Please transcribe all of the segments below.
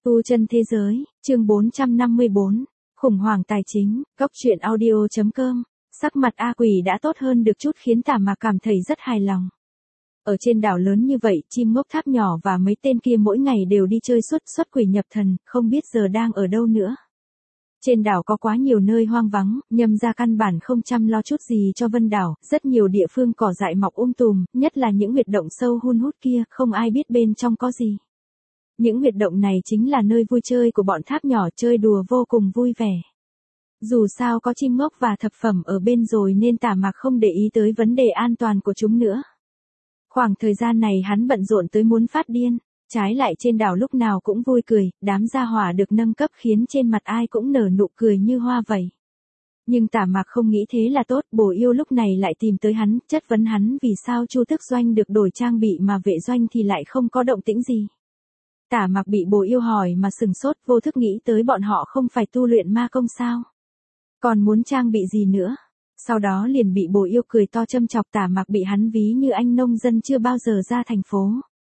Tu chân thế giới, chương 454, khủng hoảng tài chính, góc truyện audio.com, sắc mặt A Quỷ đã tốt hơn được chút khiến Tả Mạc cảm thấy rất hài lòng. Ở trên đảo lớn như vậy, chim ngốc tháp nhỏ và mấy tên kia mỗi ngày đều đi chơi xuất quỷ nhập thần, không biết giờ đang ở đâu nữa. Trên đảo có quá nhiều nơi hoang vắng, Nhâm gia căn bản không chăm lo chút gì cho Vân đảo, rất nhiều địa phương cỏ dại mọc tùm, nhất là những huyệt động sâu hun hút kia, không ai biết bên trong có gì. Những huyệt động này chính là nơi vui chơi của bọn tháp nhỏ, chơi đùa vô cùng vui vẻ. Dù sao có chim ngốc và thập phẩm ở bên rồi nên Tả Mạc không để ý tới vấn đề an toàn của chúng nữa. Khoảng thời gian này hắn bận rộn tới muốn phát điên, trái lại trên đảo lúc nào cũng vui cười, đám gia hỏa được nâng cấp khiến trên mặt ai cũng nở nụ cười như hoa vậy. Nhưng Tả Mạc không nghĩ thế là tốt, Bồ Yêu lúc này lại tìm tới hắn, chất vấn hắn vì sao Chu Thức Doanh được đổi trang bị mà Vệ Doanh thì lại không có động tĩnh gì. Tả Mạc bị Bồ Yêu hỏi mà sừng sốt, vô thức nghĩ tới bọn họ không phải tu luyện ma công sao? Còn muốn trang bị gì nữa? Sau đó liền bị Bồ Yêu cười to châm chọc. Tả Mạc bị hắn ví như anh nông dân chưa bao giờ ra thành phố.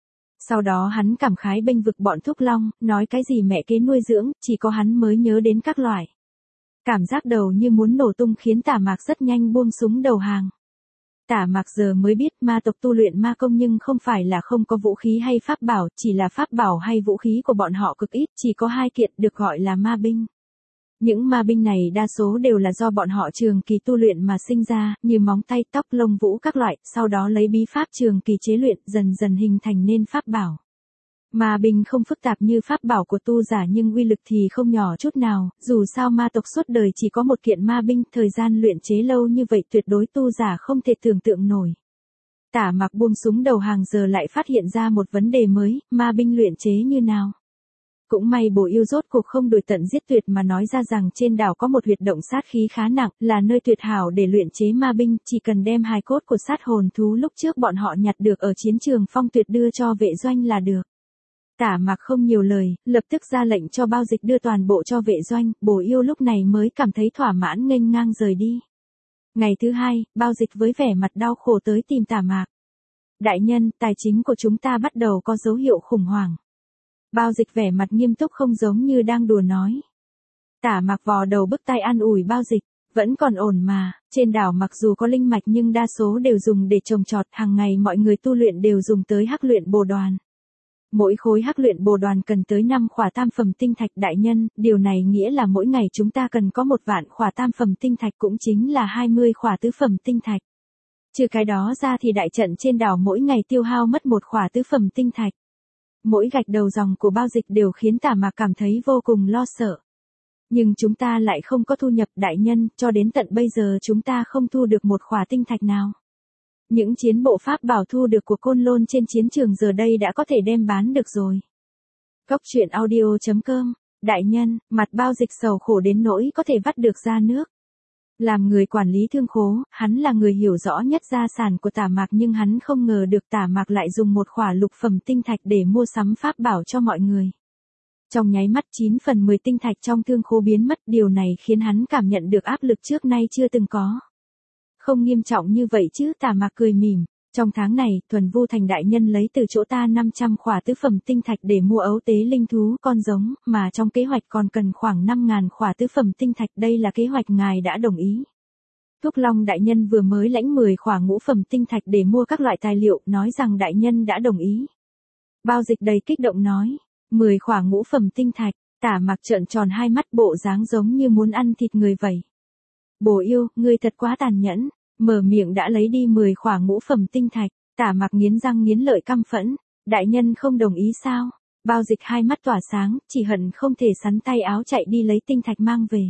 Sau đó hắn cảm khái bênh vực bọn Thúc Long, nói cái gì mẹ kế nuôi dưỡng, chỉ có hắn mới nhớ đến các loại. Cảm giác đầu như muốn nổ tung khiến Tả Mạc rất nhanh buông súng đầu hàng. Tả Mạc giờ mới biết ma tộc tu luyện ma công nhưng không phải là không có vũ khí hay pháp bảo, chỉ là pháp bảo hay vũ khí của bọn họ cực ít, chỉ có 2 kiện được gọi là ma binh. Những ma binh này đa số đều là do bọn họ trường kỳ tu luyện mà sinh ra, như móng tay, tóc, lông vũ các loại, sau đó lấy bí pháp trường kỳ chế luyện, dần dần hình thành nên pháp bảo. Ma binh không phức tạp như pháp bảo của tu giả nhưng uy lực thì không nhỏ chút nào, dù sao ma tộc suốt đời chỉ có một kiện ma binh, thời gian luyện chế lâu như vậy tuyệt đối tu giả không thể tưởng tượng nổi. Tả Mạc buông súng đầu hàng giờ lại phát hiện ra một vấn đề mới, ma binh luyện chế như nào? Cũng may Bồ Yêu rốt cuộc không đuổi tận giết tuyệt mà nói ra rằng trên đảo có một huyệt động sát khí khá nặng, là nơi tuyệt hảo để luyện chế ma binh, chỉ cần đem hài cốt của sát hồn thú lúc trước bọn họ nhặt được ở chiến trường Phong Tuyệt đưa cho Vệ Doanh là được. Tả Mạc không nhiều lời, lập tức ra lệnh cho Bao Dịch đưa toàn bộ cho Vệ Doanh, Bồ Yêu lúc này mới cảm thấy thỏa mãn nghênh ngang rời đi. Ngày thứ 2, Bao Dịch với vẻ mặt đau khổ tới tìm Tả Mạc. Đại nhân, tài chính của chúng ta bắt đầu có dấu hiệu khủng hoảng. Bao Dịch vẻ mặt nghiêm túc không giống như đang đùa nói. Tả Mạc vò đầu bứt tai an ủi Bao Dịch, vẫn còn ổn mà, trên đảo mặc dù có linh mạch nhưng đa số đều dùng để trồng trọt, hàng ngày mọi người tu luyện đều dùng tới hắc luyện bồ đoàn. Mỗi khối hắc luyện bồ đoàn cần tới 5 khỏa tam phẩm tinh thạch. Đại nhân, điều này nghĩa là mỗi ngày chúng ta cần có 1 vạn khỏa tam phẩm tinh thạch, cũng chính là 20 khỏa tứ phẩm tinh thạch. Trừ cái đó ra thì đại trận trên đảo mỗi ngày tiêu hao mất 1 khỏa tứ phẩm tinh thạch. Mỗi gạch đầu dòng của Bao Dịch đều khiến Tả Mạc cảm thấy vô cùng lo sợ. Nhưng chúng ta lại không có thu nhập. Đại nhân, cho đến tận bây giờ chúng ta không thu được 1 khỏa tinh thạch nào. Những chiến bộ pháp bảo thu được của Côn Lôn trên chiến trường giờ đây đã có thể đem bán được rồi. Góc truyện audio.com, đại nhân, mặt Bao Dịch sầu khổ đến nỗi có thể vắt được ra nước. Làm người quản lý thương khố, hắn là người hiểu rõ nhất gia sản của Tả Mạc nhưng hắn không ngờ được Tả Mạc lại dùng 1 khỏa lục phẩm tinh thạch để mua sắm pháp bảo cho mọi người. Trong nháy mắt 9 phần 10 tinh thạch trong thương khố biến mất, điều này khiến hắn cảm nhận được áp lực trước nay chưa từng có. Không nghiêm trọng như vậy chứ, Tả Mạc cười mỉm. Trong tháng này, Thuần Vu Thành đại nhân lấy từ chỗ ta 500 khỏa tứ phẩm tinh thạch để mua ấu tế linh thú con giống, mà trong kế hoạch còn cần khoảng 5.000 khỏa tứ phẩm tinh thạch, đây là kế hoạch ngài đã đồng ý. Thúc Long đại nhân vừa mới lãnh 10 khỏa ngũ phẩm tinh thạch để mua các loại tài liệu, nói rằng đại nhân đã đồng ý. Bao Dịch đầy kích động nói, 10 khỏa ngũ phẩm tinh thạch. Tả Mạc trợn tròn hai mắt, bộ dáng giống như muốn ăn thịt người vậy. Bồ Yêu, ngươi thật quá tàn nhẫn, mở miệng đã lấy đi 10 khỏa ngũ phẩm tinh thạch. Tả Mạc nghiến răng nghiến lợi căm phẫn, đại nhân không đồng ý sao? Bao Dịch hai mắt tỏa sáng, chỉ hận không thể sắn tay áo chạy đi lấy tinh thạch mang về.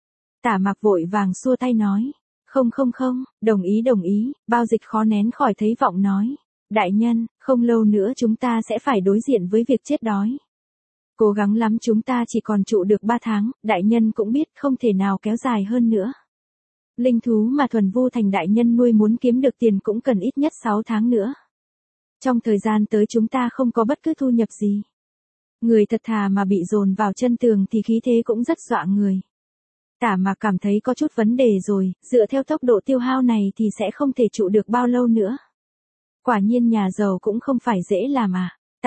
Tả Mạc vội vàng xua tay nói, không, đồng ý. Bao Dịch khó nén khỏi thấy vọng nói, đại nhân, không lâu nữa chúng ta sẽ phải đối diện với việc chết đói. Cố gắng lắm chúng ta chỉ còn trụ được 3 tháng, đại nhân cũng biết không thể nào kéo dài hơn nữa. Linh thú mà Thuần Vu Thành đại nhân nuôi muốn kiếm được tiền cũng cần ít nhất 6 tháng nữa. Trong thời gian tới chúng ta không có bất cứ thu nhập gì. Người thật thà mà bị dồn vào chân tường thì khí thế cũng rất dọa người. Tả Mạc cảm thấy có chút vấn đề rồi, dựa theo tốc độ tiêu hao này thì sẽ không thể trụ được bao lâu nữa. Quả nhiên nhà giàu cũng không phải dễ làm à.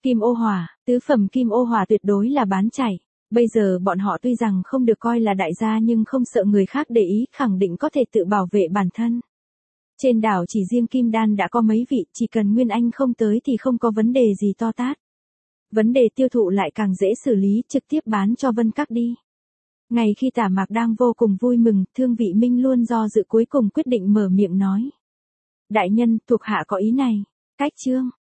Kim ô hỏa, tứ phẩm kim ô hỏa tuyệt đối là bán chảy. Bây giờ bọn họ tuy rằng không được coi là đại gia nhưng không sợ người khác để ý, khẳng định có thể tự bảo vệ bản thân. Trên đảo chỉ riêng Kim Đan đã có mấy vị, chỉ cần Nguyên Anh không tới thì không có vấn đề gì to tát. Vấn đề tiêu thụ lại càng dễ xử lý, trực tiếp bán cho Vân Các đi. Ngày khi Tả Mạc đang vô cùng vui mừng, Thương Vị Minh luôn do dự cuối cùng quyết định mở miệng nói. Đại nhân, thuộc hạ có ý này. Cách chương.